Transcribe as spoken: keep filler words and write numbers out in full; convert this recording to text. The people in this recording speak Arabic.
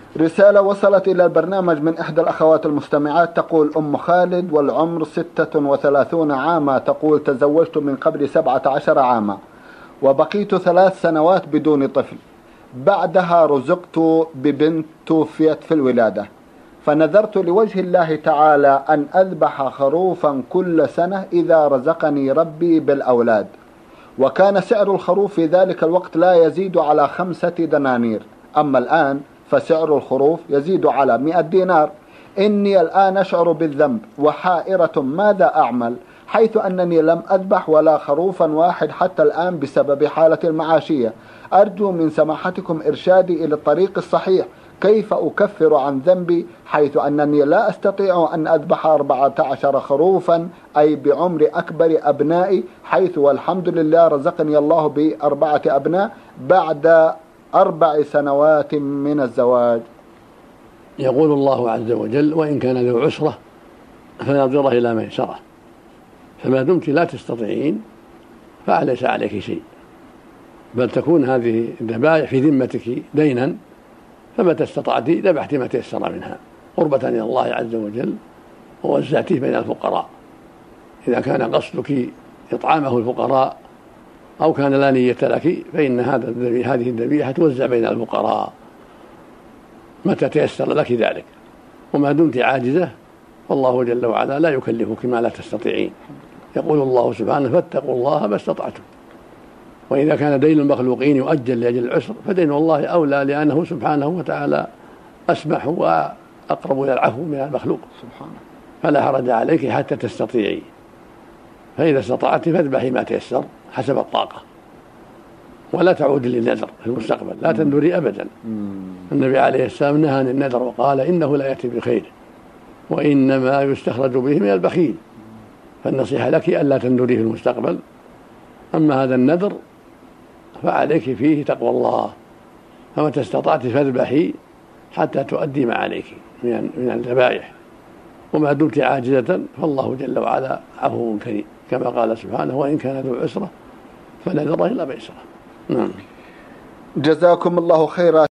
رسالة وصلت إلى البرنامج من إحدى الأخوات المستمعات، تقول أم خالد والعمر ستة وثلاثون عاما، تقول تزوجت من قبل سبعة عشر عاما وبقيت ثلاث سنوات بدون طفل، بعدها رزقت ببنت توفيت في الولادة، فنذرت لوجه الله تعالى أن أذبح خروفا كل سنة إذا رزقني ربي بالأولاد، وكان سعر الخروف في ذلك الوقت لا يزيد على خمسة دنانير، أما الآن فسعر الخروف يزيد على مئة دينار. إني الآن أشعر بالذنب وحائرة ماذا أعمل، حيث أنني لم أذبح ولا خروفا واحد حتى الآن بسبب حالة المعاشية. أرجو من سماحتكم إرشادي إلى الطريق الصحيح، كيف أكفر عن ذنبي، حيث أنني لا أستطيع أن أذبح أربعة عشر خروفا أي بعمر أكبر أبنائي، حيث والحمد لله رزقني الله بأربعة أبناء بعد أربع سنوات من الزواج. يقول الله عز وجل: وإن كان ذو عسرة فنظرة إلى ميسرة، فما دمت لا تستطيعين فليس عليك شيء، بل تكون هذه الذبائح في ذمتك دينا، فمتى استطعت ذبحت ما تيسر منها قربة إلى الله عز وجل ووزعته بين الفقراء، إذا كان قصدك إطعامه الفقراء أو كان لا نية لك فإن هذا هذه الذبيحة توزع بين الفقراء متى تيسر لك ذلك، وما دمت عاجزة فالله جل وعلا لا يكلفك ما لا تستطيعين. يقول الله سبحانه: فاتقوا الله ما استطعتم. وإذا كان دين المخلوقين يؤجل لأجل العسر فدين الله أولى، لأنه سبحانه وتعالى أسمح وأقرب إلى العفو من المخلوق سبحانه، فلا حرج عليك حتى تستطيعي، فإذا استطعت فاذبحي ما تيسر حسب الطاقة، ولا تعود للنذر في المستقبل، لا تنذري أبدا. النبي عليه السلام نهى عن النذر وقال: إنه لا يأتي بخير وإنما يستخرج به من البخيل، فالنصيحة لك ألا تنذري في المستقبل. أما هذا النذر فعليك فيه تقوى الله، فمتى استطعت فاذبحي حتى تؤدي ما عليك من الذبائح، وما دمت عاجزة فالله جل وعلا عفو كريم، كما قال سبحانه: وإن كان ذو عسرة فنذره إلى ميسرة. نعم. جزاكم الله خيرا.